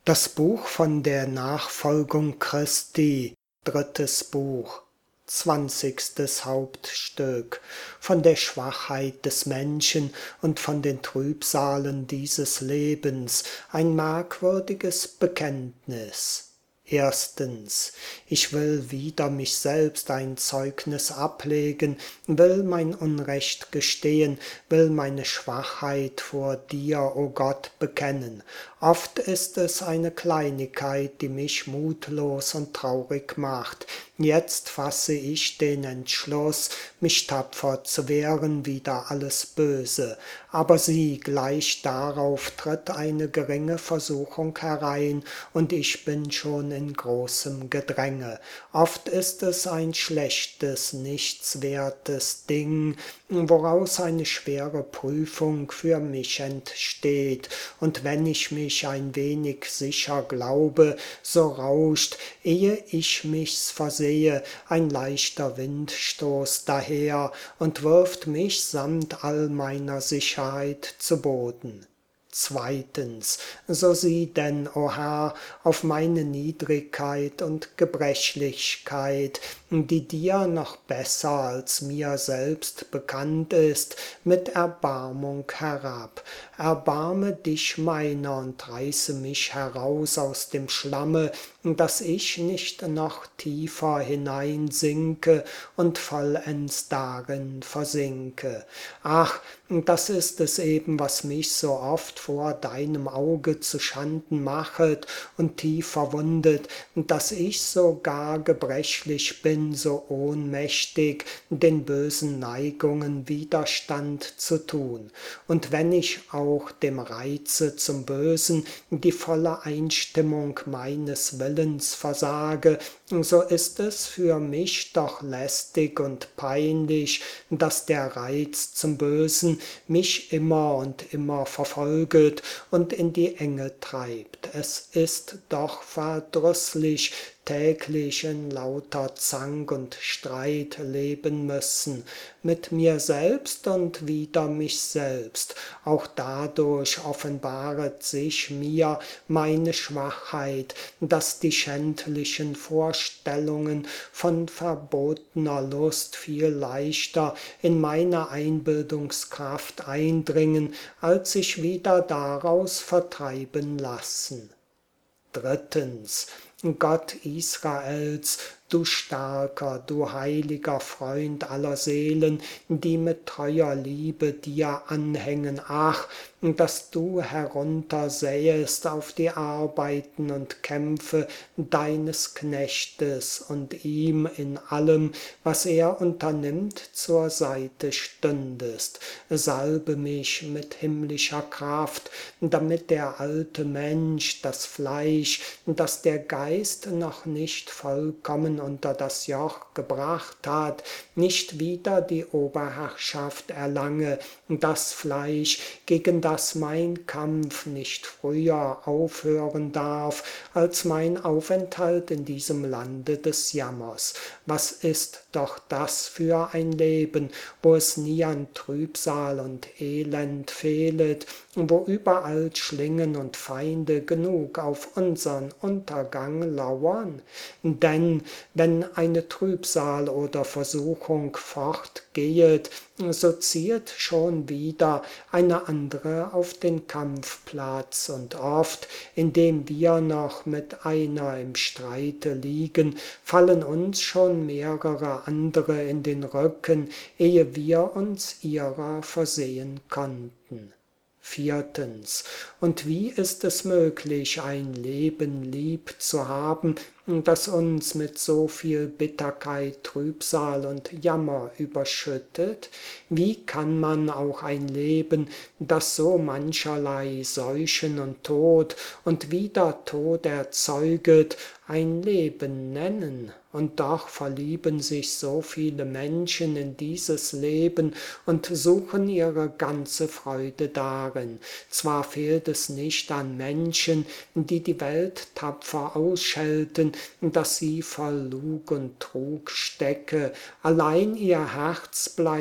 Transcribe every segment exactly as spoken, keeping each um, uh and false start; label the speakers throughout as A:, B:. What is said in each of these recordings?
A: Das Buch von der Nachfolgung Christi, drittes Buch, zwanzigstes Hauptstück, von der Schwachheit des Menschen und von den Trübsalen dieses Lebens, ein merkwürdiges Bekenntnis. Erstens, ich will wider mich selbst ein Zeugnis ablegen, will mein Unrecht gestehen, will meine Schwachheit vor dir, o Gott, bekennen. Oft ist es eine Kleinigkeit, die mich mutlos und traurig macht. Jetzt fasse ich den Entschluss, mich tapfer zu wehren wider alles Böse. Aber sieh, gleich darauf tritt eine geringe Versuchung herein, und ich bin schon in großem Gedränge. Oft ist es ein schlechtes, nichtswertes Ding, woraus eine schwere Prüfung für mich entsteht. Und wenn ich mich ein wenig sicher glaube, so rauscht, ehe ich mich's versehe, ein leichter Windstoß daher und wirft mich samt all meiner Sicherheit zu Boden. Zweitens, so sieh denn, o Herr, auf meine Niedrigkeit und Gebrechlichkeit, die dir noch besser als mir selbst bekannt ist, mit Erbarmung herab. Erbarme dich meiner und reiße mich heraus aus dem Schlamme, dass ich nicht noch tiefer hineinsinke und vollends darin versinke. Ach, das ist es eben, was mich so oft vor deinem Auge zu Schanden machet und tief verwundet, dass ich so gar gebrechlich bin, so ohnmächtig, den bösen Neigungen Widerstand zu tun. Und wenn ich auch dem Reize zum Bösen die volle Einstimmung meines Willens versage, so ist es für mich doch lästig und peinlich, dass der Reiz zum Bösen mich immer und immer verfolget und in die Enge treibt. Es ist doch verdrüßlich, täglich in lauter Zank und Streit leben müssen, mit mir selbst und wider mich selbst. Auch dadurch offenbaret sich mir meine Schwachheit, dass die schändlichen Vorstellungen von verbotener Lust viel leichter in meine Einbildungskraft eindringen, als sich wieder daraus vertreiben lassen. Drittens, Gott Israels, du starker, du heiliger Freund aller Seelen, die mit treuer Liebe dir anhängen, ach, dass du heruntersähest auf die Arbeiten und Kämpfe deines Knechtes und ihm in allem, was er unternimmt, zur Seite stündest. Salbe mich mit himmlischer Kraft, damit der alte Mensch, das Fleisch, das der Geist noch nicht vollkommen unter das Joch gebracht hat, nicht wieder die Oberherrschaft erlange, das Fleisch, gegen das mein Kampf nicht früher aufhören darf, als mein Aufenthalt in diesem Lande des Jammers. Was ist doch das für ein Leben, wo es nie an Trübsal und Elend fehlet, wo überall Schlingen und Feinde genug auf unsern Untergang lauern? Denn wenn eine Trübsal oder Versuchung fortgehet, so ziehet schon wieder eine andere auf den Kampfplatz, und oft, indem wir noch mit einer im Streite liegen, fallen uns schon mehrere andere in den Rücken, ehe wir uns ihrer versehen konnten. Viertens. Und wie ist es möglich, ein Leben lieb zu haben, das uns mit so viel Bitterkeit, Trübsal und Jammer überschüttet? Wie kann man auch ein Leben, das so mancherlei Seuchen und Tod und wieder Tod erzeuget, ein Leben nennen? Und doch verlieben sich so viele Menschen in dieses Leben und suchen ihre ganze Freude darin. Zwar fehlt es nicht an Menschen, die die Welt tapfer ausschelten, dass sie voll Lug und Trug stecke, allein ihr Herz bleibt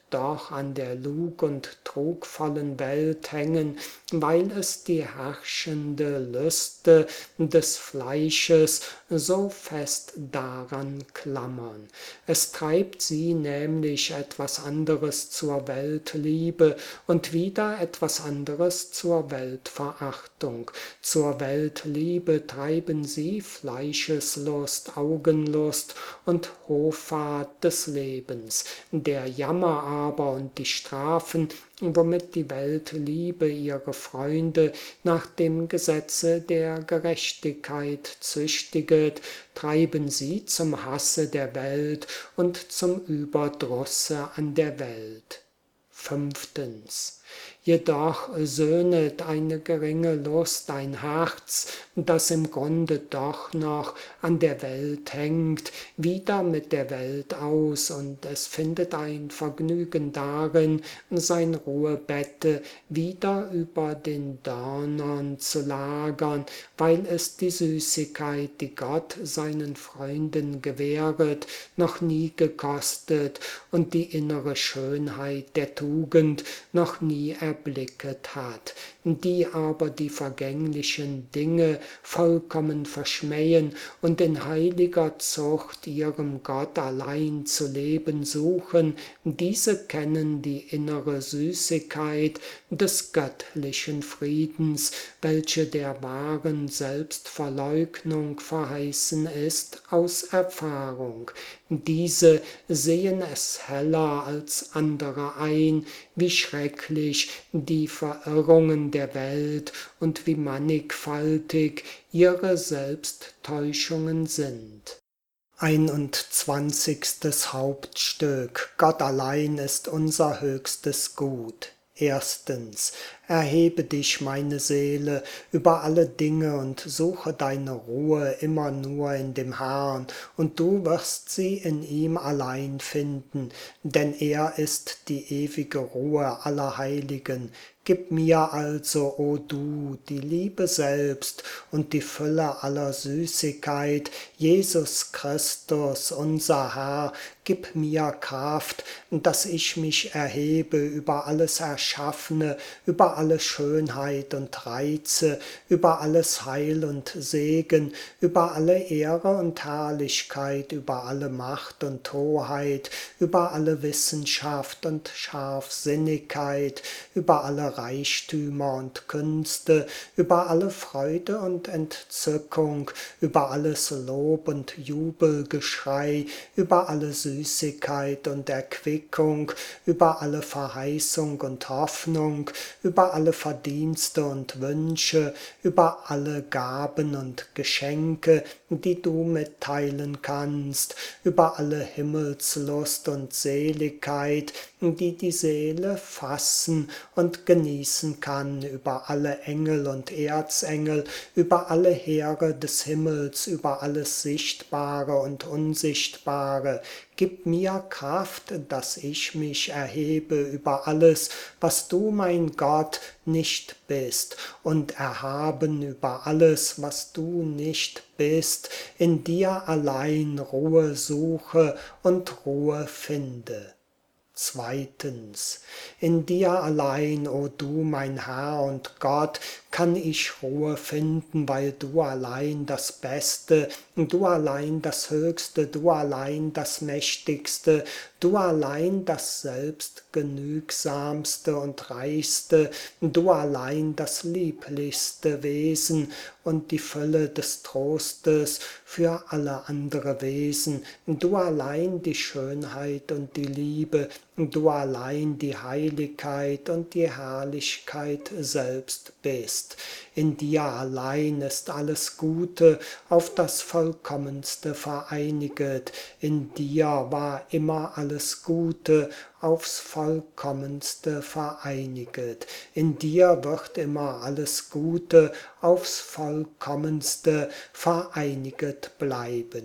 A: doch an der lug und trugvollen Welt hängen, weil es die herrschende Lüste des Fleisches so fest daran klammern. Es treibt sie nämlich etwas anderes zur Weltliebe und wieder etwas anderes zur Weltverachtung. Zur Weltliebe treiben sie Fleischeslust, Augenlust und Hoffart des Lebens. Der Jammer aber und die Strafen, womit die Weltliebe ihre Freunde nach dem Gesetze der Gerechtigkeit züchtiget, treiben sie zum Hasse der Welt und zum Überdrusse an der Welt. Fünftens. Jedoch söhnet eine geringe Lust ein Herz, das im Grunde doch noch an der Welt hängt, wieder mit der Welt aus, und es findet ein Vergnügen darin, sein Ruhebette wieder über den Dörnern zu lagern, weil es die Süßigkeit, die Gott seinen Freunden gewähret, noch nie gekostet und die innere Schönheit der Tugend noch nie erblicket hat, die aber die vergänglichen Dinge vollkommen verschmähen und in heiliger Zucht ihrem Gott allein zu leben suchen, diese kennen die innere Süßigkeit des göttlichen Friedens, welche der wahren Selbstverleugnung verheißen ist, aus Erfahrung. Diese sehen es heller als andere ein, wie schrecklich die Verirrungen der Welt und wie mannigfaltig ihre Selbsttäuschungen sind. Einundzwanzigstes Hauptstück. Gott allein ist unser höchstes Gut. Erstens. Erhebe dich, meine Seele, über alle Dinge und suche deine Ruhe immer nur in dem Herrn, und du wirst sie in ihm allein finden, denn er ist die ewige Ruhe aller Heiligen. Gib mir also, o du, die Liebe selbst und die Fülle aller Süßigkeit, Jesus Christus, unser Herr, gib mir Kraft, dass ich mich erhebe über alles Erschaffene, über alle Schönheit und Reize, über alles Heil und Segen, über alle Ehre und Herrlichkeit, über alle Macht und Hoheit, über alle Wissenschaft und Scharfsinnigkeit, über alle Reichtümer und Künste, über alle Freude und Entzückung, über alles Lob und Jubelgeschrei, über alle Süßigkeit und Erquickung, über alle Verheißung und Hoffnung, über alle Verdienste und Wünsche, über alle Gaben und Geschenke, die du mitteilen kannst, über alle Himmelslust und Seligkeit, die die Seele fassen und genießen kann, über alle Engel und Erzengel, über alle Heere des Himmels, über alles Sichtbare und Unsichtbare. Gib mir Kraft, dass ich mich erhebe über alles, was du, mein Gott, nicht bist, und erhaben über alles, was du nicht bist, in dir allein Ruhe suche und Ruhe finde. Zweitens. In dir allein, o du, mein Herr und Gott, kann ich Ruhe finden, weil du allein das Beste, du allein das Höchste, du allein das Mächtigste, du allein das Selbstgenügsamste und Reichste, du allein das lieblichste Wesen und die Fülle des Trostes für alle andere Wesen, du allein die Schönheit und die Liebe, du allein die Heiligkeit und die Herrlichkeit selbst bist. In dir allein ist alles Gute auf das Vollkommenste vereiniget. In dir war immer alles Gute aufs Vollkommenste vereiniget. In dir wird immer alles Gute aufs Vollkommenste vereiniget bleiben.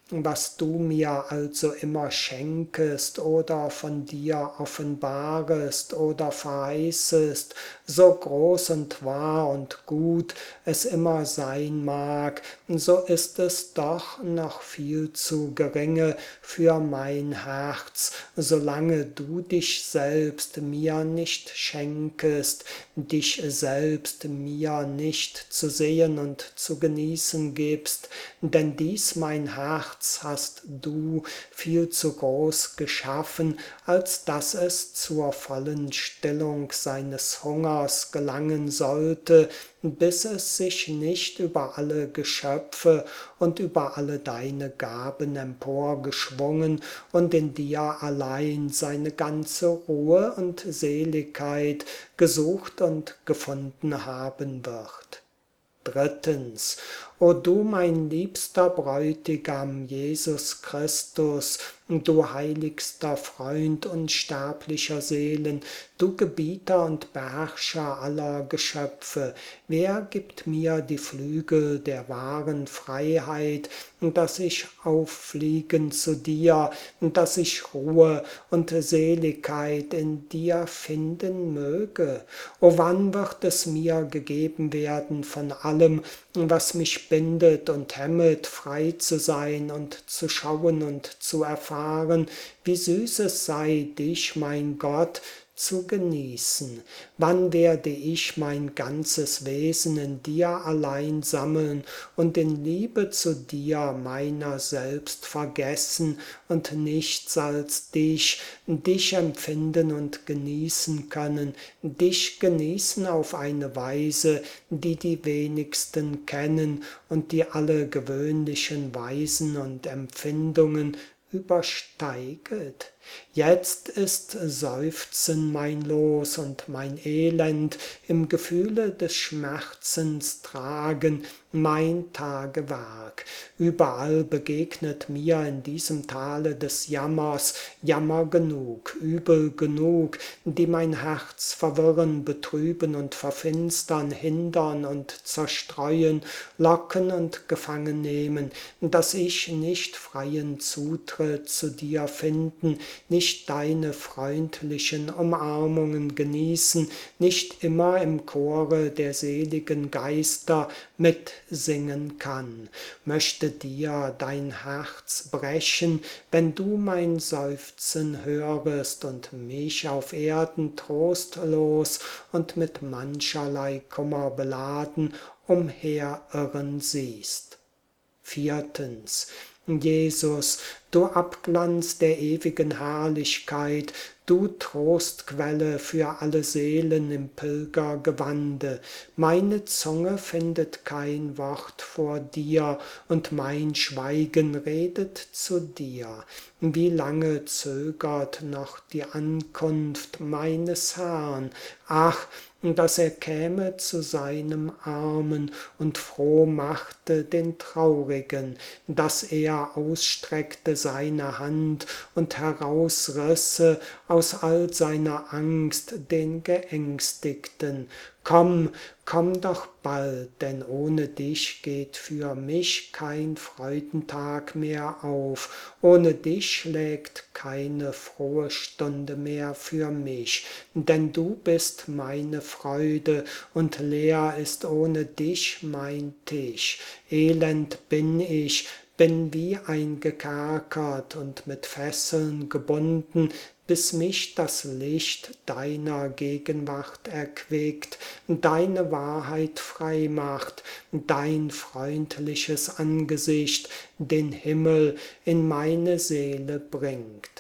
A: Was du mir also immer schenkest oder von dir offenbarest oder verheißest, so groß und wahr und gut es immer sein mag, so ist es doch noch viel zu geringe für mein Herz, solange du dich selbst mir nicht schenkest, dich selbst mir nicht zu sehen und zu genießen gibst, denn dies mein Herz hast du viel zu groß geschaffen, als dass es zur vollen Stillung seines Hungers gelangen sollte, bis es sich nicht über alle Geschöpfe und über alle deine Gaben emporgeschwungen und in dir allein seine ganze Ruhe und Seligkeit gesucht und gefunden haben wird. Drittens, o du mein liebster Bräutigam, Jesus Christus, du heiligster Freund unsterblicher Seelen, du Gebieter und Beherrscher aller Geschöpfe, wer gibt mir die Flügel der wahren Freiheit, dass ich auffliegen zu dir, dass ich Ruhe und Seligkeit in dir finden möge? O wann wird es mir gegeben werden von allem, was mich bindet und hemmet, frei zu sein und zu schauen und zu erfahren, wie süß es sei, dich, mein Gott, zu genießen. Wann werde ich mein ganzes Wesen in dir allein sammeln und in Liebe zu dir meiner selbst vergessen und nichts als dich, dich empfinden und genießen können, dich genießen auf eine Weise, die die wenigsten kennen und die alle gewöhnlichen Weisen und Empfindungen übersteiget. Jetzt ist Seufzen mein Los und mein Elend, im Gefühle des Schmerzens tragen mein Tagewerk. Überall begegnet mir in diesem Tale des Jammers Jammer genug, Übel genug, die mein Herz verwirren, betrüben und verfinstern, hindern und zerstreuen, locken und gefangen nehmen, dass ich nicht freien Zutritt zu dir finden, nicht deine freundlichen Umarmungen genießen, nicht immer im Chore der seligen Geister mitsingen kann. Möchte dir dein Herz brechen, wenn du mein Seufzen hörest und mich auf Erden trostlos und mit mancherlei Kummer beladen umherirren siehst. Viertens, Jesus, du Abglanz der ewigen Herrlichkeit, du Trostquelle für alle Seelen im Pilgergewande, meine Zunge findet kein Wort vor dir und mein Schweigen redet zu dir. Wie lange zögert noch die Ankunft meines Herrn? Ach, dass er käme zu seinem Armen und froh machte den Traurigen, dass er ausstreckte seine Hand und herausrisse aus all seiner Angst den Geängstigten. Komm, komm doch bald, denn ohne dich geht für mich kein Freudentag mehr auf, ohne dich schlägt keine frohe Stunde mehr für mich, denn du bist meine Freude und leer ist ohne dich mein Tisch. Elend bin ich, bin wie eingekerkert und mit Fesseln gebunden, bis mich das Licht deiner Gegenwart erquickt, deine Wahrheit frei macht, dein freundliches Angesicht den Himmel in meine Seele bringt.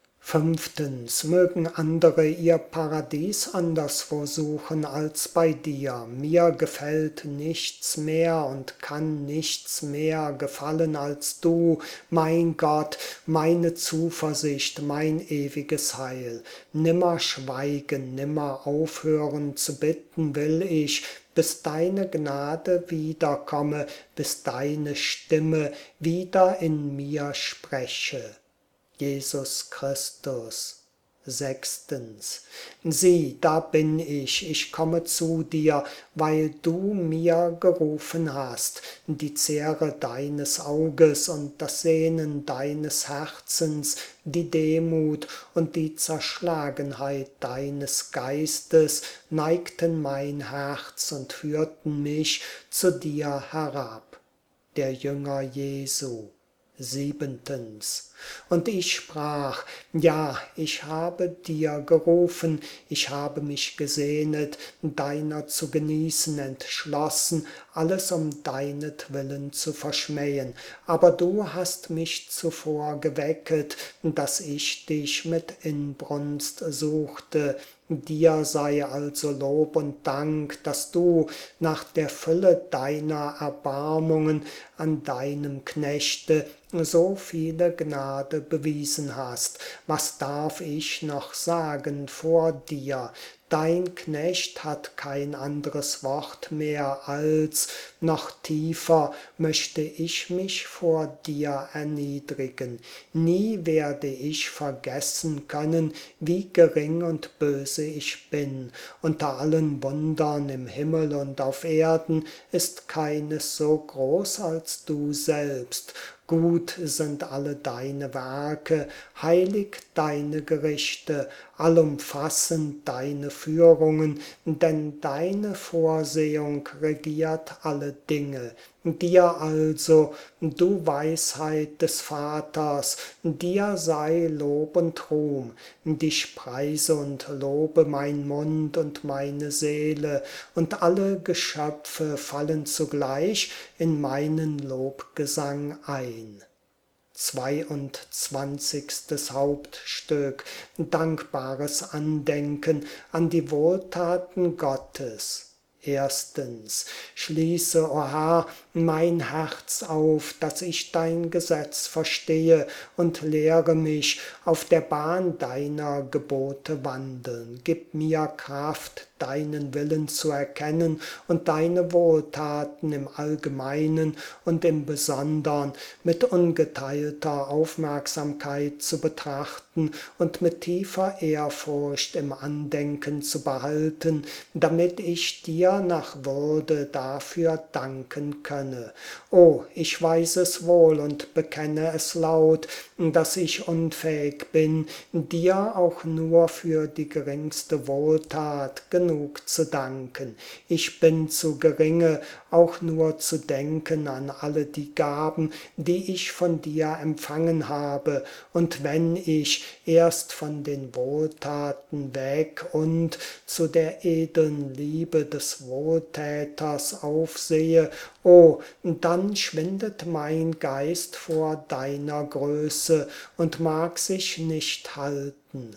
A: Fünftens, mögen andere ihr Paradies anderswo suchen als bei dir. Mir gefällt nichts mehr und kann nichts mehr gefallen als du, mein Gott, meine Zuversicht, mein ewiges Heil. Nimmer schweigen, nimmer aufhören zu bitten will ich, bis deine Gnade wiederkomme, bis deine Stimme wieder in mir spreche. Jesus Christus, Sechstens. Sieh, da bin ich, ich komme zu dir, weil du mir gerufen hast. Die Zähre deines Auges und das Sehnen deines Herzens, die Demut und die Zerschlagenheit deines Geistes neigten mein Herz und führten mich zu dir herab. Der Jünger Jesu. Siebentens. Und ich sprach, ja, ich habe dir gerufen, ich habe mich gesehnet, deiner zu genießen, entschlossen, alles um deinetwillen zu verschmähen. Aber du hast mich zuvor gewecket, dass ich dich mit Inbrunst suchte. Dir sei also Lob und Dank, dass du nach der Fülle deiner Erbarmungen an deinem Knechte so viele Gnade bewiesen hast. Was darf ich noch sagen vor dir? Dein Knecht hat kein anderes Wort mehr als, noch tiefer möchte ich mich vor dir erniedrigen. Nie werde ich vergessen können, wie gering und böse ich bin. Unter allen Wundern im Himmel und auf Erden ist keines so groß als du selbst. Gut sind alle deine Werke, heilig deine Gerichte, allumfassend deine Führungen, denn deine Vorsehung regiert alle Dinge. Dir also, du Weisheit des Vaters, dir sei Lob und Ruhm. Dich preise und lobe mein Mund und meine Seele, und alle Geschöpfe fallen zugleich in meinen Lobgesang ein. Zweiundzwanzigstes Hauptstück. Dankbares Andenken an die Wohltaten Gottes. Erstens, schließe, o Herr, mein Herz auf, dass ich dein Gesetz verstehe, und lehre mich, auf der Bahn deiner Gebote wandeln. Gib mir Kraft, deinen Willen zu erkennen und deine Wohltaten im Allgemeinen und im Besondern mit ungeteilter Aufmerksamkeit zu betrachten und mit tiefer Ehrfurcht im Andenken zu behalten, damit ich dir nach Würde dafür danken könne. O, ich weiß es wohl und bekenne es laut, dass ich unfähig bin, dir auch nur für die geringste Wohltat genug zu danken. Ich bin zu geringe, auch nur zu denken an alle die Gaben, die ich von dir empfangen habe, und wenn ich erst von den Wohltaten weg und zu der edeln Liebe des Wohltäters aufsehe, o, dann schwindet mein Geist vor deiner Größe und mag sich nicht halten.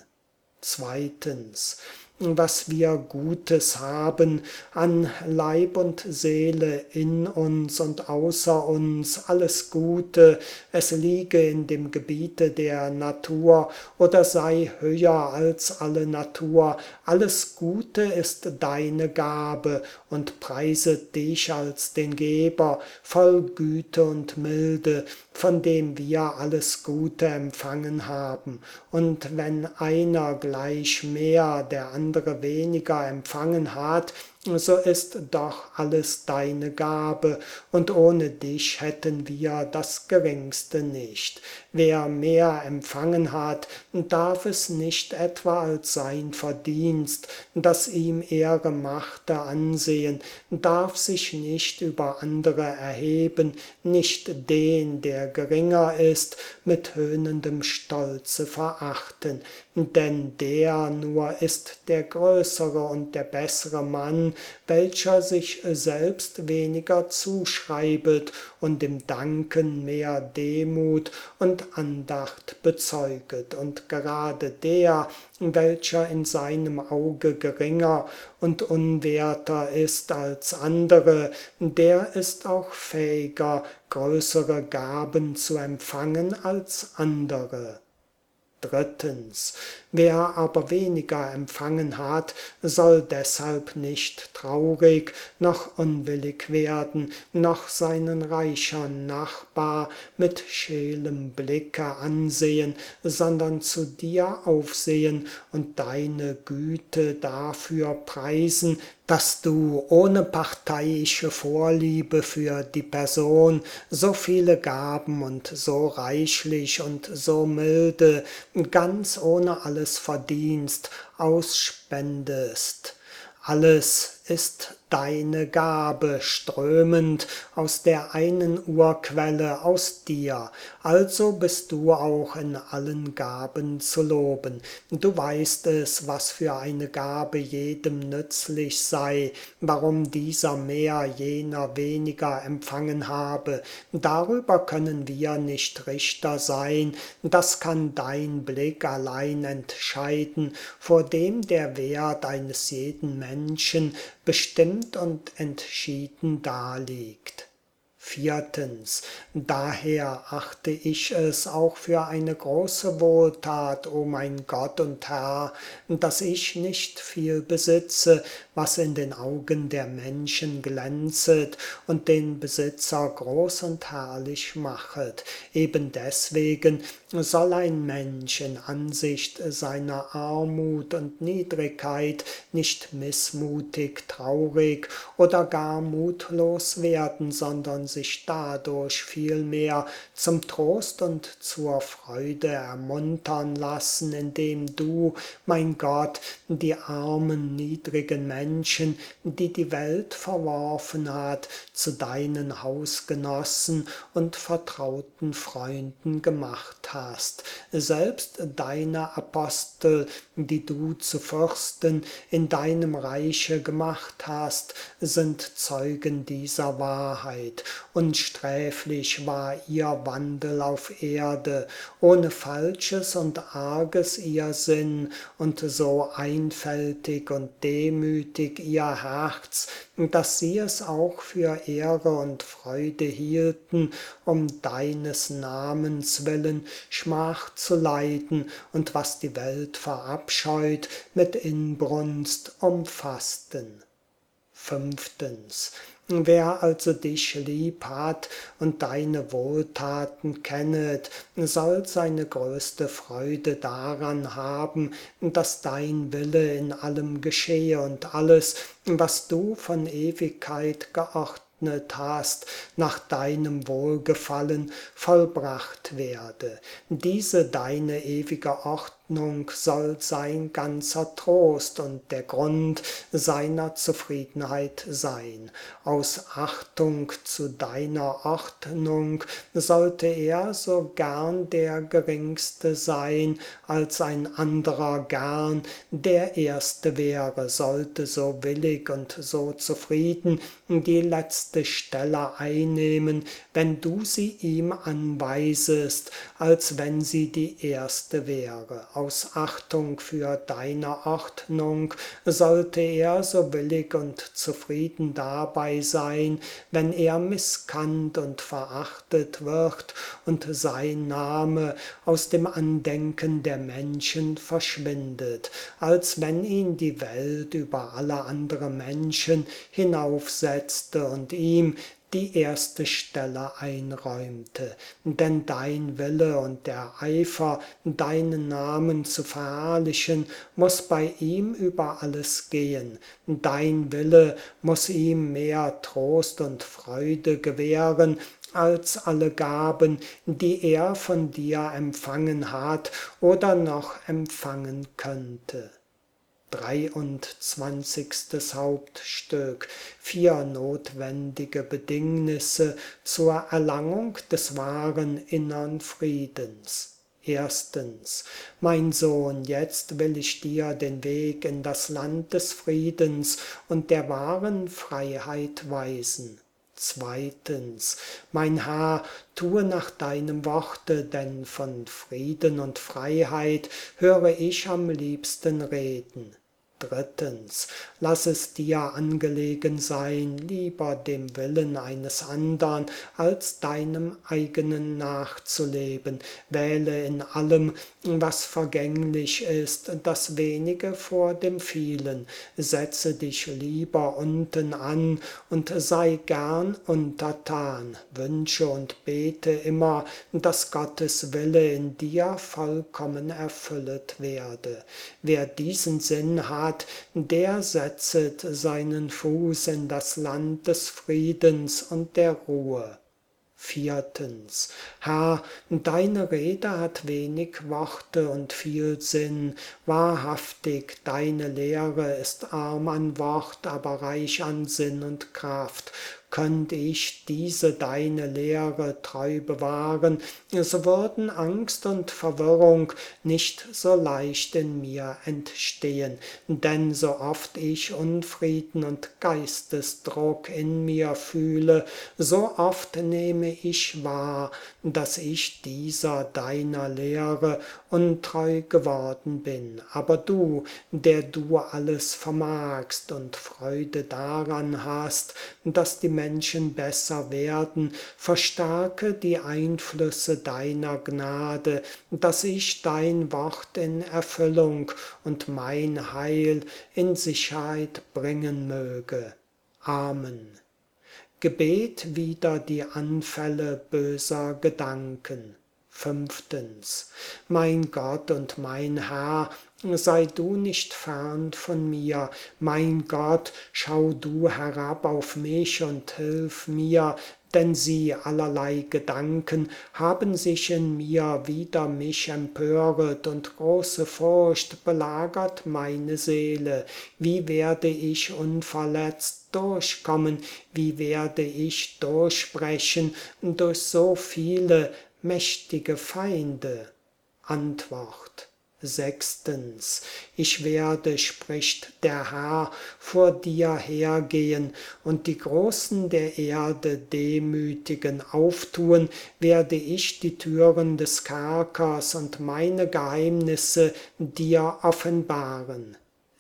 A: Zweitens, was wir Gutes haben, an Leib und Seele, in uns und außer uns, alles Gute, es liege in dem Gebiete der Natur oder sei höher als alle Natur, alles Gute ist deine Gabe und preiset dich als den Geber, voll Güte und Milde, von dem wir alles Gute empfangen haben. Und wenn einer gleich mehr, der andere weniger empfangen hat, so ist doch alles deine Gabe, und ohne dich hätten wir das Geringste nicht. Wer mehr empfangen hat, darf es nicht etwa als sein Verdienst, das ihm Ehre machte, ansehen, darf sich nicht über andere erheben, nicht den, der geringer ist, mit höhnendem Stolze verachten. Denn der nur ist der größere und der bessere Mann, welcher sich selbst weniger zuschreibet und im Danken mehr Demut und Andacht bezeuget. Und gerade der, welcher in seinem Auge geringer und unwerter ist als andere, der ist auch fähiger, größere Gaben zu empfangen als andere. Drittens, Wer aber weniger empfangen hat, soll deshalb nicht traurig noch unwillig werden, noch seinen reichern Nachbar mit scheelem Blicke ansehen, sondern zu dir aufsehen und deine Güte dafür preisen, dass du ohne parteiische Vorliebe für die Person so viele Gaben und so reichlich und so milde, ganz ohne alles Verdienst ausspendest. Alles ist deine Gabe, strömend aus der einen Urquelle, aus dir. Also bist du auch in allen Gaben zu loben. Du weißt es, was für eine Gabe jedem nützlich sei, warum dieser mehr, jener weniger empfangen habe. Darüber können wir nicht Richter sein, das kann dein Blick allein entscheiden, vor dem der Wert eines jeden Menschen bestimmt und entschieden daliegt. Viertens, daher achte ich es auch für eine große Wohltat, o mein Gott und Herr, dass ich nicht viel besitze, was in den Augen der Menschen glänzet und den Besitzer groß und herrlich machet. Eben deswegen soll ein Mensch in Ansicht seiner Armut und Niedrigkeit nicht missmutig, traurig oder gar mutlos werden, sondern sich dadurch vielmehr zum Trost und zur Freude ermuntern lassen, indem du, mein Gott, die armen, niedrigen Menschen, die die Welt verworfen hat, zu deinen Hausgenossen und vertrauten Freunden gemacht hast. Selbst deine Apostel, die du zu Fürsten in deinem Reiche gemacht hast, sind Zeugen dieser Wahrheit. Unsträflich war ihr Wandel auf Erde, ohne Falsches und Arges ihr Sinn und so einfältig und demütig ihr Herz, dass sie es auch für Ehre und Freude hielten, um deines Namens willen Schmach zu leiden und was die Welt verabscheut, mit Inbrunst umfassten. Fünftens. Wer also dich lieb hat und deine Wohltaten kennet, soll seine größte Freude daran haben, dass dein Wille in allem geschehe und alles, was du von Ewigkeit geordnet hast, nach deinem Wohlgefallen vollbracht werde. Diese deine ewige Ordnung soll sein ganzer Trost und der Grund seiner Zufriedenheit sein. Aus Achtung zu deiner Ordnung sollte er so gern der Geringste sein, als ein anderer gern der Erste wäre, sollte so willig und so zufrieden die letzte Stelle einnehmen, wenn du sie ihm anweisest, als wenn sie die erste wäre. Aus Achtung für deine Ordnung sollte er so willig und zufrieden dabei sein, wenn er misskannt und verachtet wird und sein Name aus dem Andenken der Menschen verschwindet, als wenn ihn die Welt über alle andere Menschen hinaufsetzte und ihm die erste Stelle einräumte. Denn dein Wille und der Eifer, deinen Namen zu verherrlichen, muss bei ihm über alles gehen. Dein Wille muss ihm mehr Trost und Freude gewähren, als alle Gaben, die er von dir empfangen hat oder noch empfangen könnte. Dreiundzwanzigstes Hauptstück. Vier notwendige Bedingnisse zur Erlangung des wahren innern Friedens. Erstens, mein Sohn, jetzt will ich dir den Weg in das Land des Friedens und der wahren Freiheit weisen. Zweitens, mein Herr, tue nach deinem Worte, denn von Frieden und Freiheit höre ich am liebsten reden. Drittens, lass es dir angelegen sein, lieber dem Willen eines andern als deinem eigenen nachzuleben. Wähle in allem, was vergänglich ist, das Wenige vor dem Vielen. Setze dich lieber unten an und sei gern untertan. Wünsche und bete immer, dass Gottes Wille in dir vollkommen erfüllet werde. Wer diesen Sinn hat, der setzet seinen Fuß in das Land des Friedens und der Ruhe. Viertens. Herr, deine Rede hat wenig Worte und viel Sinn. Wahrhaftig, deine Lehre ist arm an Wort, aber reich an Sinn und Kraft. Könnt ich diese deine Lehre treu bewahren, so würden Angst und Verwirrung nicht so leicht in mir entstehen. Denn so oft ich Unfrieden und Geistesdruck in mir fühle, so oft nehme ich wahr, dass ich dieser deiner Lehre untreu geworden bin. Aber du, der du alles vermagst und Freude daran hast, dass die Menschen besser werden, verstärke die Einflüsse deiner Gnade, dass ich dein Wort in Erfüllung und mein Heil in Sicherheit bringen möge. Amen. Gebet wider die Anfälle böser Gedanken. Fünftens. Mein Gott und mein Herr, sei du nicht fern von mir. Mein Gott, schau du herab auf mich und hilf mir, denn sie, allerlei Gedanken, haben sich in mir wider mich empöret und große Furcht belagert meine Seele. Wie werde ich unverletzt durchkommen? Wie werde ich durchbrechen durch so viele mächtige Feinde? Antwort. Sechstens. Ich werde, spricht der Herr, vor dir hergehen und die Großen der Erde demütigen. Auftun werde ich die Türen des Kerkers und meine Geheimnisse dir offenbaren.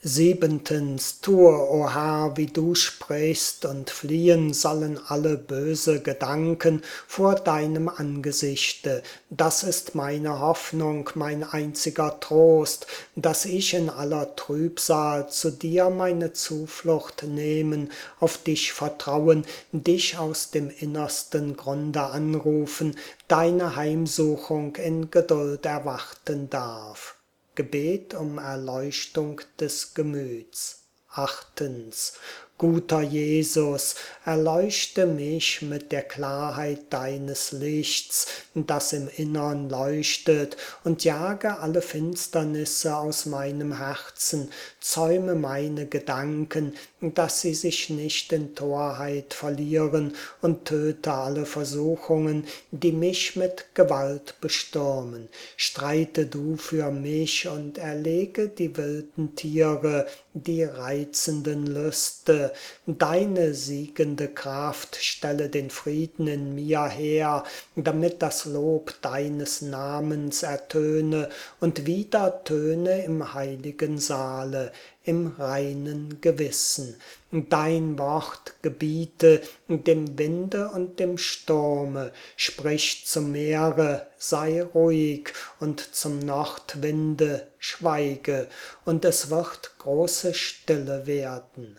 A: Siebentens, tue, o Herr, wie du sprichst, und fliehen sollen alle böse Gedanken vor deinem Angesichte. Das ist meine Hoffnung, mein einziger Trost, dass ich in aller Trübsal zu dir meine Zuflucht nehmen, auf dich vertrauen, dich aus dem innersten Grunde anrufen, deine Heimsuchung in Geduld erwarten darf. Gebet um Erleuchtung des Gemüts. Achtens. Guter Jesus, erleuchte mich mit der Klarheit deines Lichts, das im Innern leuchtet, und jage alle Finsternisse aus meinem Herzen, zäume meine Gedanken, dass sie sich nicht in Torheit verlieren, und töte alle Versuchungen, die mich mit Gewalt bestürmen. Streite du für mich und erlege die wilden Tiere, die reizenden Lüste. Deine siegende Kraft stelle den Frieden in mir her, damit das Lob deines Namens ertöne und wieder töne im heiligen Saale, im reinen Gewissen. Dein Wort gebiete dem Winde und dem Sturme, sprich zum Meere, sei ruhig, und zum Nordwinde, schweige, und es wird große Stille werden.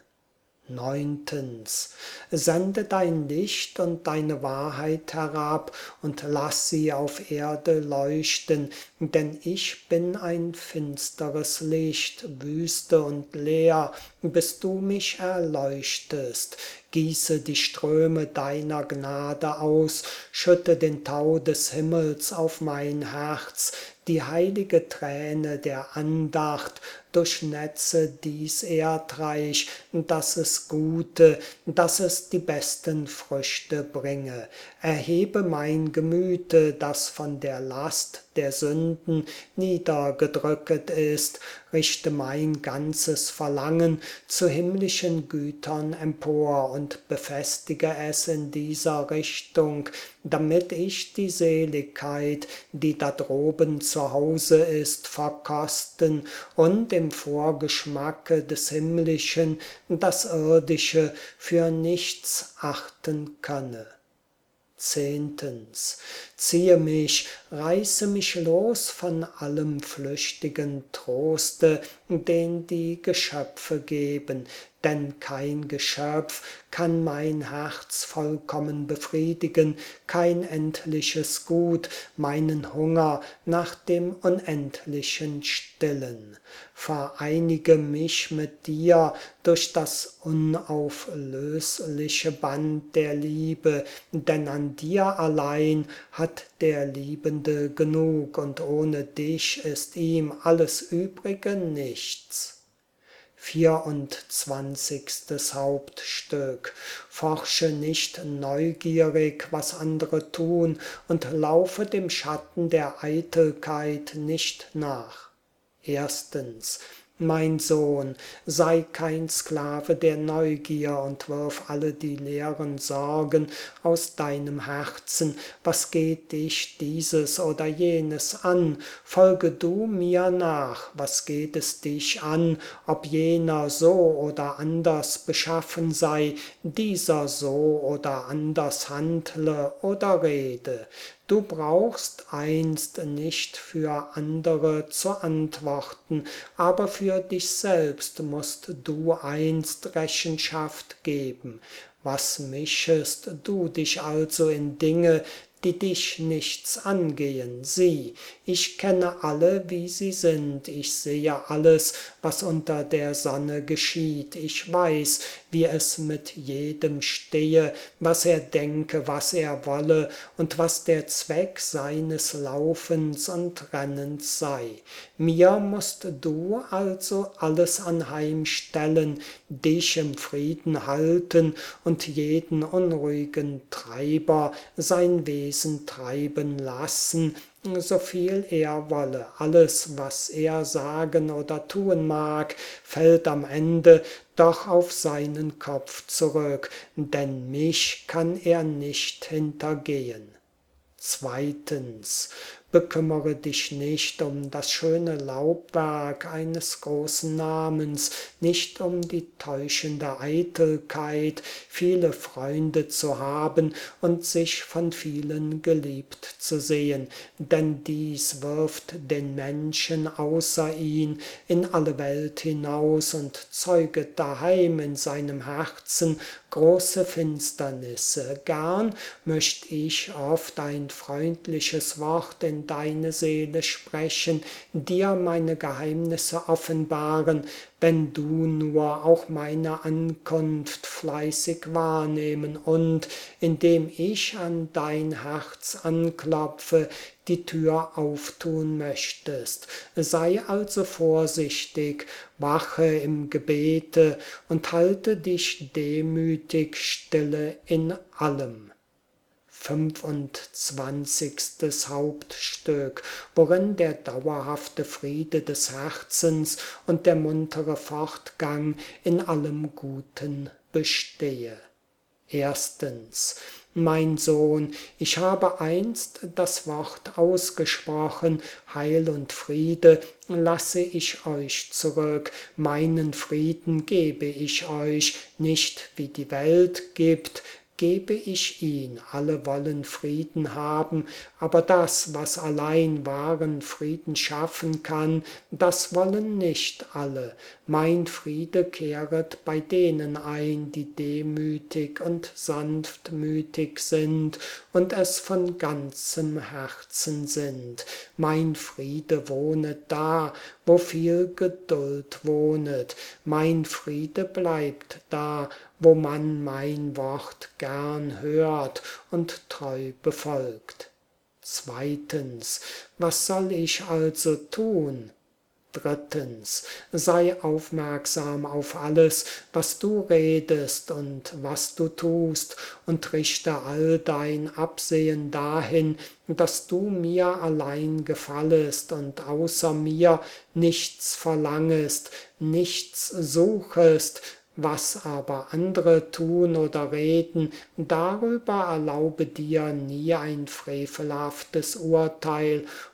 A: Neuntens. Sende dein Licht und deine Wahrheit herab und lass sie auf Erde leuchten, denn ich bin ein finsteres Licht, wüste und leer, bis du mich erleuchtest. Gieße die Ströme deiner Gnade aus, schütte den Tau des Himmels auf mein Herz, die heilige Träne der Andacht durchnetze dies Erdreich, dass es gute, dass es die besten Früchte bringe. Erhebe mein Gemüte, das von der Last der Sünden niedergedrücket ist, richte mein ganzes Verlangen zu himmlischen Gütern empor und befestige es in dieser Richtung, damit ich die Seligkeit, die da droben zu Hause ist, verkosten und dem Vorgeschmacke des Himmlischen das Irdische für nichts achten könne. Zehntens. Ziehe mich, reiße mich los von allem flüchtigen Troste, den die Geschöpfe geben, denn kein Geschöpf kann mein Herz vollkommen befriedigen, kein endliches Gut meinen Hunger nach dem Unendlichen stillen. Vereinige mich mit dir durch das unauflösliche Band der Liebe, denn an dir allein hat der Liebende genug, und ohne dich ist ihm alles Übrige nichts. Vierundzwanzigstes Hauptstück. Forsche nicht neugierig, was andere tun, und laufe dem Schatten der Eitelkeit nicht nach. Erstens. Mein Sohn, sei kein Sklave der Neugier und wirf alle die leeren Sorgen aus deinem Herzen. Was geht dich dieses oder jenes an? Folge du mir nach. Was geht es dich an, ob jener so oder anders beschaffen sei, dieser so oder anders handle oder rede? Du brauchst einst nicht für andere zu antworten, aber für dich selbst musst du einst Rechenschaft geben. Was mischest du dich also in Dinge, die dich nichts angehen? Sieh, ich kenne alle, wie sie sind, ich sehe alles, was unter der Sonne geschieht, ich weiß, wie es mit jedem stehe, was er denke, was er wolle und was der Zweck seines Laufens und Rennens sei. Mir musst du also alles anheimstellen, dich im Frieden halten und jeden unruhigen Treiber sein Wesen treiben lassen, so viel er wolle. Alles, was er sagen oder tun mag, fällt am Ende doch auf seinen Kopf zurück, denn mich kann er nicht hintergehen. Zweitens. Bekümmere dich nicht um das schöne Laubwerk eines großen Namens, nicht um die täuschende Eitelkeit, viele Freunde zu haben und sich von vielen geliebt zu sehen, denn dies wirft den Menschen außer ihn in alle Welt hinaus und zeuget daheim in seinem Herzen große Finsternisse. Gern möcht ich oft ein freundliches Wort in deine Seele sprechen, dir meine Geheimnisse offenbaren, wenn du nur auch meine Ankunft fleißig wahrnehmen und, indem ich an dein Herz anklopfe, die Tür auftun möchtest. Sei also vorsichtig, wache im Gebete und halte dich demütig stille in allem. Fünfundzwanzigstes Hauptstück, worin der dauerhafte Friede des Herzens und der muntere Fortgang in allem Guten bestehe. Erstens. Mein Sohn, ich habe einst das Wort ausgesprochen, Heil und Friede lasse ich euch zurück, meinen Frieden gebe ich euch, nicht wie die Welt gibt, gebe ich ihn. Alle wollen Frieden haben, aber das, was allein wahren Frieden schaffen kann, das wollen nicht alle. Mein Friede kehret bei denen ein, die demütig und sanftmütig sind und es von ganzem Herzen sind. Mein Friede wohnet da, wo viel Geduld wohnet. Mein Friede bleibt da, wo man mein Wort gern hört und treu befolgt. Zweitens, was soll ich also tun? Drittens, sei aufmerksam auf alles, was du redest und was du tust, und richte all dein Absehen dahin, dass du mir allein gefallest und außer mir nichts verlangest, nichts suchest. Was aber andere tun oder reden, darüber erlaube dir nie ein frevelhaftes Urteil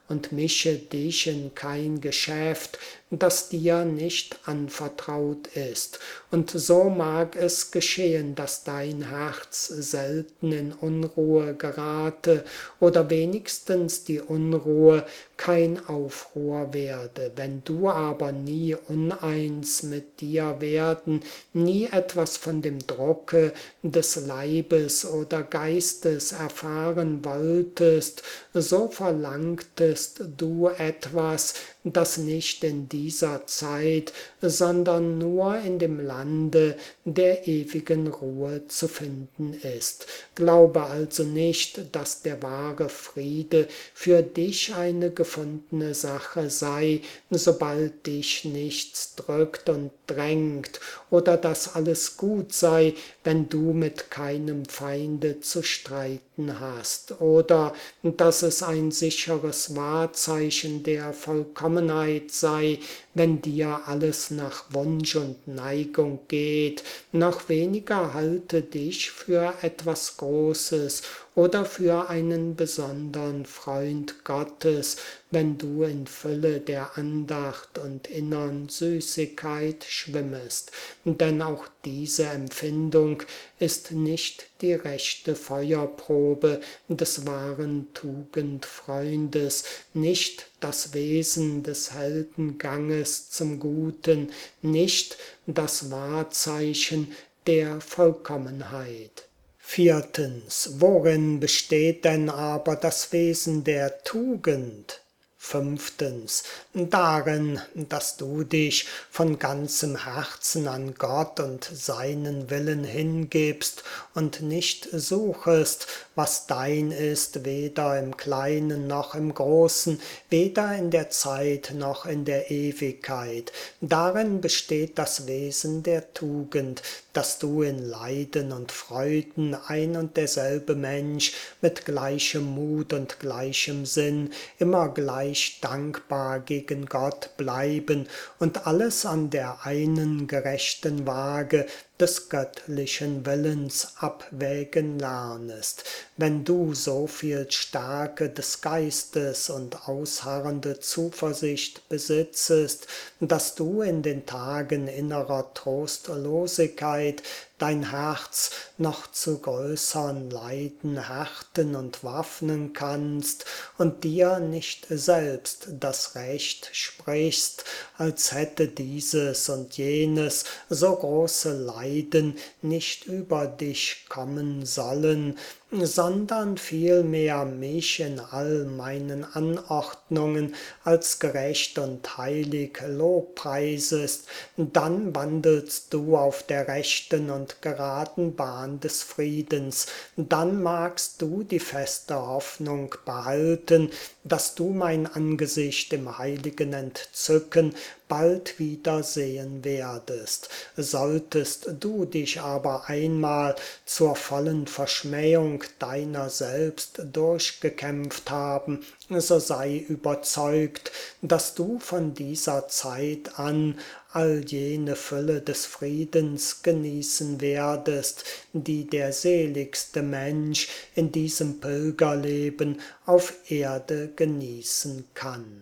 A: und mische dich in kein Geschäft, das dir nicht anvertraut ist. Und so mag es geschehen, dass dein Herz selten in Unruhe gerate oder wenigstens die Unruhe kein Aufruhr werde. Wenn du aber nie uneins mit dir werden, nie etwas von dem Drucke des Leibes oder Geistes erfahren wolltest, so verlangtest du etwas, das nicht in dieser Zeit, sondern nur in dem Lande der ewigen Ruhe zu finden ist. Glaube also nicht, dass der wahre Friede für dich eine gefundene Sache sei, sobald dich nichts drückt und drängt, oder dass alles gut sei, wenn du mit keinem Feinde zu streiten hast, oder dass es ein sicheres Wahrzeichen der Vollkommenheit sei, wenn dir alles nach Wunsch und Neigung geht, noch weniger halte dich für etwas Großes oder für einen besonderen Freund Gottes, wenn du in Fülle der Andacht und innern Süßigkeit schwimmest. Denn auch diese Empfindung ist nicht die rechte Feuerprobe des wahren Tugendfreundes, nicht das Wesen des Heldenganges zum Guten, nicht das Wahrzeichen der Vollkommenheit. Viertens, worin besteht denn aber das Wesen der Tugend? Fünftens, darin, dass du dich von ganzem Herzen an Gott und seinen Willen hingibst und nicht suchest, was dein ist, weder im Kleinen noch im Großen, weder in der Zeit noch in der Ewigkeit. Darin besteht das Wesen der Tugend, dass du in Leiden und Freuden ein und derselbe Mensch mit gleichem Mut und gleichem Sinn immer gleich dankbar gegen Gott bleiben und alles an der einen gerechten Waage des göttlichen Willens abwägen lernest. Wenn du so viel Stärke des Geistes und ausharrende Zuversicht besitzest, dass du in den Tagen innerer Trostlosigkeit dein Herz noch zu größern Leiden härten und waffnen kannst und dir nicht selbst das Recht sprichst, als hätte dieses und jenes so große Leiden nicht über dich kommen sollen, sondern vielmehr mich in all meinen Anordnungen als gerecht und heilig lobpreisest, dann wandelst du auf der rechten und geraden Bahn des Friedens, dann magst du die feste Hoffnung behalten, dass du mein Angesicht im heiligen Entzücken bald wieder sehen werdest. Solltest du dich aber einmal zur vollen Verschmähung deiner selbst durchgekämpft haben, so sei überzeugt, dass du von dieser Zeit an all jene Fülle des Friedens genießen werdest, die der seligste Mensch in diesem Pilgerleben auf Erde genießen kann.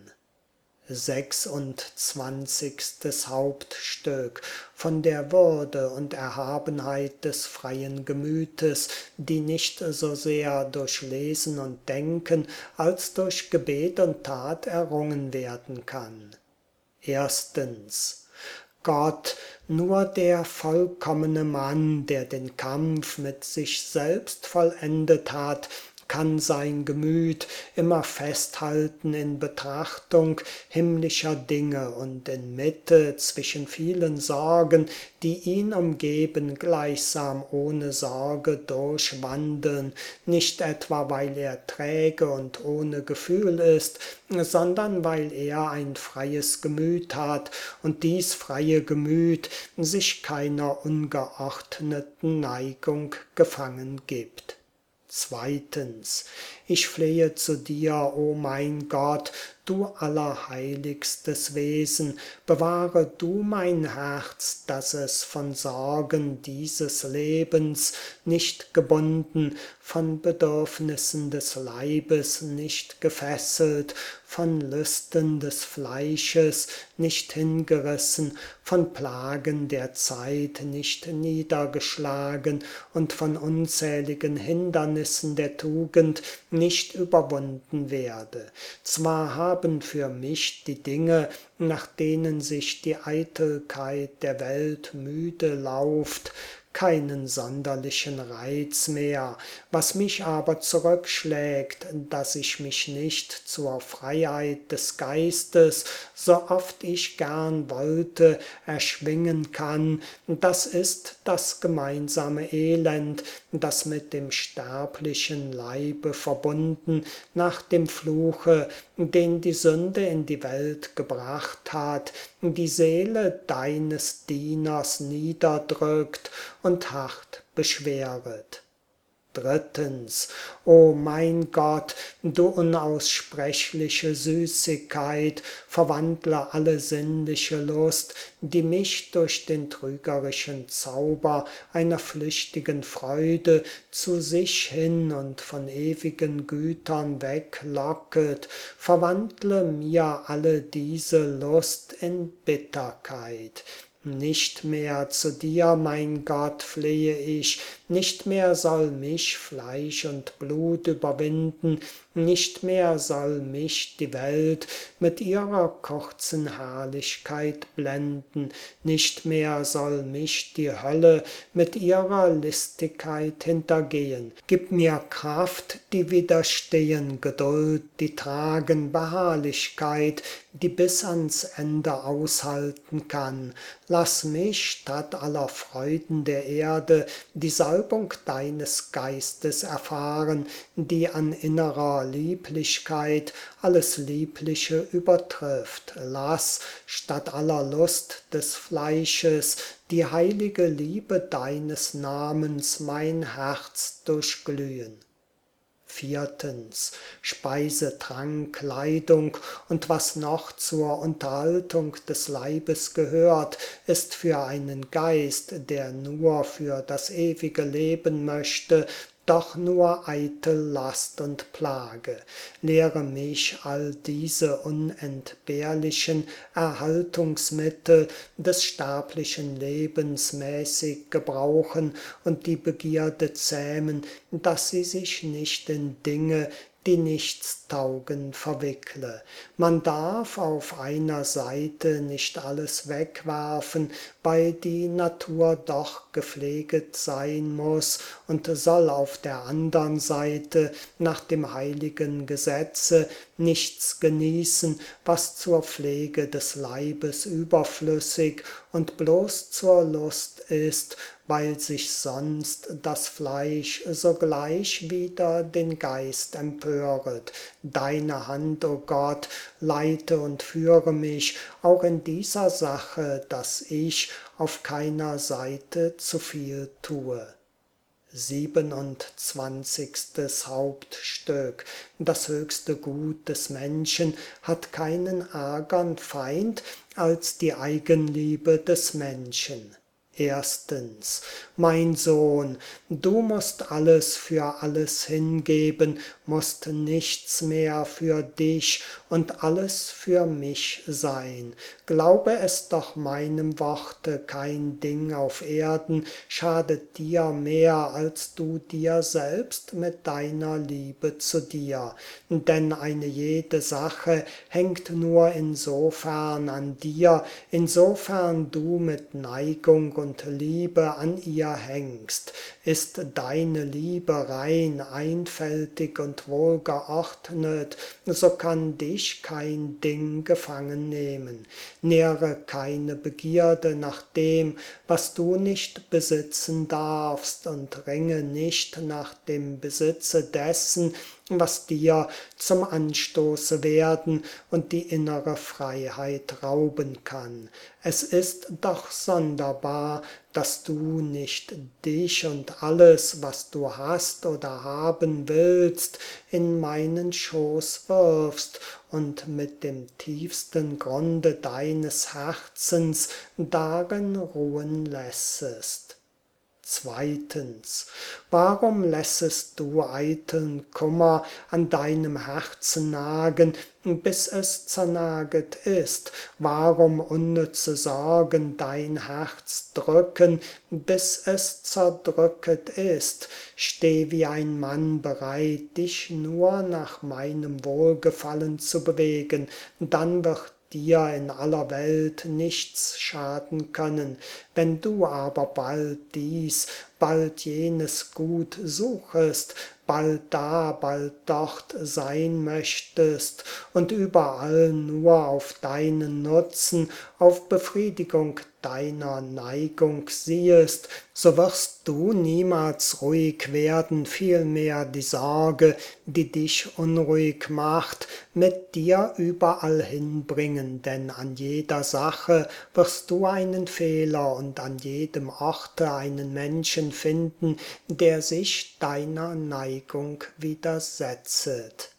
A: Sechsundzwanzigstes Hauptstück: Von der Würde und Erhabenheit des freien Gemütes, die nicht so sehr durch Lesen und Denken als durch Gebet und Tat errungen werden kann. Erstens: Gott, nur der vollkommene Mann, der den Kampf mit sich selbst vollendet hat, kann sein Gemüt immer festhalten in Betrachtung himmlischer Dinge und in Mitte zwischen vielen Sorgen, die ihn umgeben, gleichsam ohne Sorge durchwandeln, nicht etwa weil er träge und ohne Gefühl ist, sondern weil er ein freies Gemüt hat und dies freie Gemüt sich keiner ungeordneten Neigung gefangen gibt. Zweitens: Ich flehe zu dir, o mein Gott, du allerheiligstes Wesen, bewahre du mein Herz, dass es von Sorgen dieses Lebens nicht gebunden, von Bedürfnissen des Leibes nicht gefesselt, von Lüsten des Fleisches nicht hingerissen, von Plagen der Zeit nicht niedergeschlagen und von unzähligen Hindernissen der Tugend nicht überwunden werde. Zwar haben für mich die Dinge, nach denen sich die Eitelkeit der Welt müde lauft, keinen sonderlichen Reiz mehr, was mich aber zurückschlägt, dass ich mich nicht zur Freiheit des Geistes, so oft ich gern wollte, erschwingen kann, das ist das gemeinsame Elend, das mit dem sterblichen Leibe verbunden, nach dem Fluche, den die Sünde in die Welt gebracht hat, die Seele deines Dieners niederdrückt und hart beschweret. Drittens, o mein Gott, du unaussprechliche Süßigkeit, verwandle alle sinnliche Lust, die mich durch den trügerischen Zauber einer flüchtigen Freude zu sich hin und von ewigen Gütern weglocket, verwandle mir alle diese Lust in Bitterkeit. Nicht mehr zu dir, mein Gott, flehe ich, nicht mehr soll mich Fleisch und Blut überwinden, nicht mehr soll mich die Welt mit ihrer kurzen Herrlichkeit blenden, nicht mehr soll mich die Hölle mit ihrer Listigkeit hintergehen. Gib mir Kraft, die widerstehen, Geduld, die tragen, Beharrlichkeit, die bis ans Ende aushalten kann. Lass mich statt aller Freuden der Erde die Salbung deines Geistes erfahren, die an innerer Lieblichkeit alles Liebliche übertrifft. Lass statt aller Lust des Fleisches die heilige Liebe deines Namens mein Herz durchglühen. Viertens, Speise, Trank, Kleidung und was noch zur Unterhaltung des Leibes gehört, ist für einen Geist, der nur für das ewige Leben möchte, doch nur eitel Last und Plage. Lehre mich all diese unentbehrlichen Erhaltungsmittel des sterblichen Lebens mäßig gebrauchen und die Begierde zähmen, dass sie sich nicht in Dinge, die nichts taugen, verwickle. Man darf auf einer Seite nicht alles wegwerfen, weil die Natur doch gepfleget sein muss und soll auf der andern Seite nach dem heiligen Gesetze nichts genießen, was zur Pflege des Leibes überflüssig und bloß zur Lust ist, weil sich sonst das Fleisch sogleich wider den Geist empöret. Deine Hand, o Gott, leite und führe mich auch in dieser Sache, dass ich auf keiner Seite zu viel tue. Siebenundzwanzigstes Hauptstück. Das höchste Gut des Menschen hat keinen ärgern Feind als die Eigenliebe des Menschen. Erstens, mein Sohn, du musst alles für alles hingeben, musst nichts mehr für dich und alles für mich sein. Glaube es doch meinem Worte, kein Ding auf Erden schadet dir mehr, als du dir selbst mit deiner Liebe zu dir. Denn eine jede Sache hängt nur insofern an dir, insofern du mit Neigung und und Liebe an ihr hängst. Ist deine Liebe rein, einfältig und wohlgeordnet, so kann dich kein Ding gefangen nehmen. Nähre keine Begierde nach dem, was du nicht besitzen darfst, und ringe nicht nach dem Besitze dessen, was dir zum Anstoße werden und die innere Freiheit rauben kann. Es ist doch sonderbar, dass du nicht dich und alles, was du hast oder haben willst, in meinen Schoß wirfst und mit dem tiefsten Grunde deines Herzens darin ruhen lässest. Zweitens, warum lässest du eiteln Kummer an deinem Herzen nagen, bis es zernaget ist? Warum unnütze Sorgen dein Herz drücken, bis es zerdrücket ist? Steh wie ein Mann bereit, dich nur nach meinem Wohlgefallen zu bewegen, dann wird dir in aller Welt nichts schaden können. Wenn du aber bald dies, bald jenes Gut suchest, bald da, bald dort sein möchtest und überall nur auf deinen Nutzen, auf Befriedigung deiner Neigung siehest, so wirst du niemals ruhig werden, vielmehr die Sorge, die dich unruhig macht, mit dir überall hinbringen, denn an jeder Sache wirst du einen Fehler und an jedem Orte einen Menschen finden, der sich deiner Neigung widersetzet.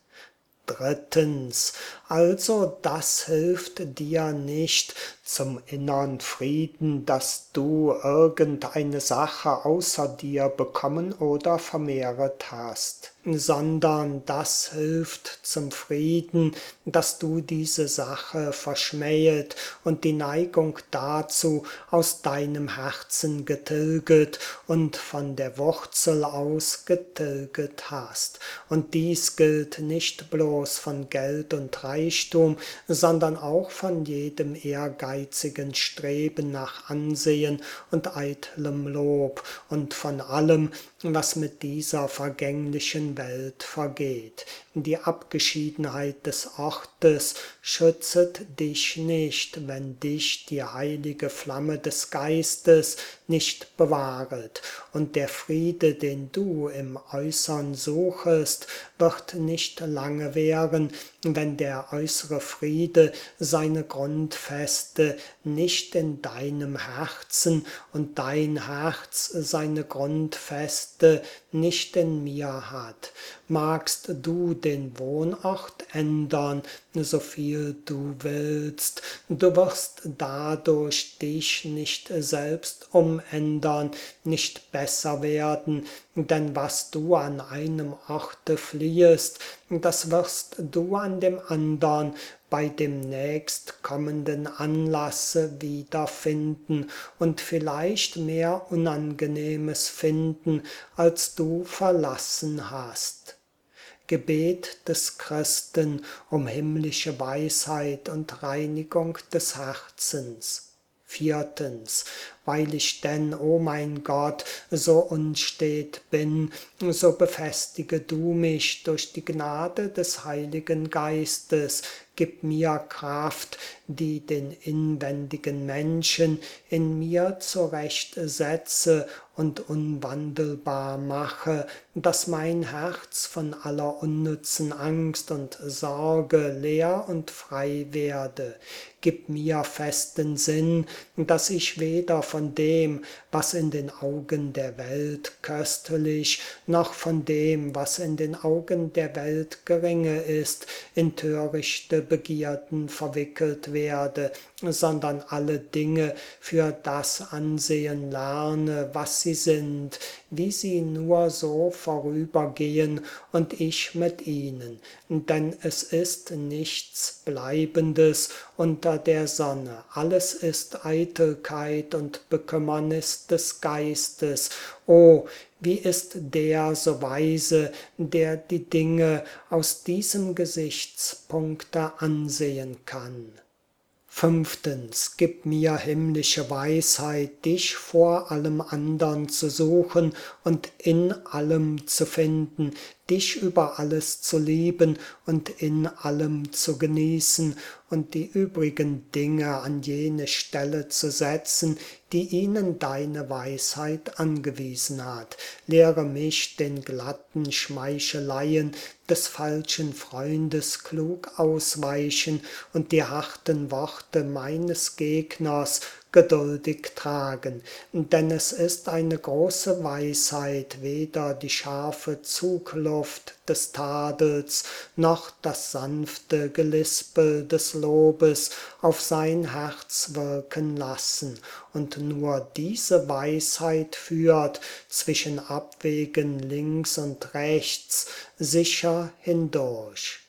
A: Drittens, also das hilft dir nicht zum innern Frieden, dass du irgendeine Sache außer dir bekommen oder vermehret hast, sondern das hilft zum Frieden, dass du diese Sache verschmähet und die Neigung dazu aus deinem Herzen getilget und von der Wurzel aus getilget hast. Und dies gilt nicht bloß von Geld und Reichtum, sondern auch von jedem ehrgeizigen Streben nach Ansehen und eitlem Lob und von allem, was mit dieser vergänglichen Welt vergeht. Die Abgeschiedenheit des Ortes schützet dich nicht, wenn dich die heilige Flamme des Geistes nicht bewahret. Und der Friede, den du im Äußern suchest, wird nicht lange währen, wenn der äußere Friede seine Grundfeste nicht in deinem Herzen und dein Herz seine Grundfeste nicht in mir hat. Magst du den Wohnort ändern, so viel du willst, du wirst dadurch dich nicht selbst umändern, nicht besser werden, denn was du an einem Orte fliehest, das wirst du an dem andern bei dem nächstkommenden Anlasse wiederfinden und vielleicht mehr Unangenehmes finden, als du verlassen hast. Gebet des Christen um himmlische Weisheit und Reinigung des Herzens. Viertens, weil ich denn, o mein Gott, so unstet bin, so befestige du mich durch die Gnade des Heiligen Geistes, gib mir Kraft, die den inwendigen Menschen in mir zurechtsetze und unwandelbar mache, dass mein Herz von aller unnützen Angst und Sorge leer und frei werde. Gib mir festen Sinn, dass ich weder von dem, was in den Augen der Welt köstlich, noch von dem, was in den Augen der Welt geringe ist, in törichte Begierden verwickelt werde, sondern alle Dinge für das ansehen lerne, was sie sind, wie sie nur so vorübergehen und ich mit ihnen. Denn es ist nichts Bleibendes unter der Sonne. Alles ist Eitelkeit und Bekümmernis des Geistes. O, wie ist der so weise, der die Dinge aus diesem Gesichtspunkte ansehen kann? Fünftens, gib mir himmlische Weisheit, dich vor allem andern zu suchen und in allem zu finden, dich über alles zu lieben und in allem zu genießen und die übrigen Dinge an jene Stelle zu setzen, die ihnen deine Weisheit angewiesen hat. Lehre mich den glatten Schmeicheleien des falschen Freundes klug ausweichen und die harten Worte meines Gegners geduldig tragen, denn es ist eine große Weisheit, weder die scharfe Zugluft des Tadels noch das sanfte Gelispel des Lobes auf sein Herz wirken lassen, und nur diese Weisheit führt zwischen Abwägen links und rechts sicher hindurch.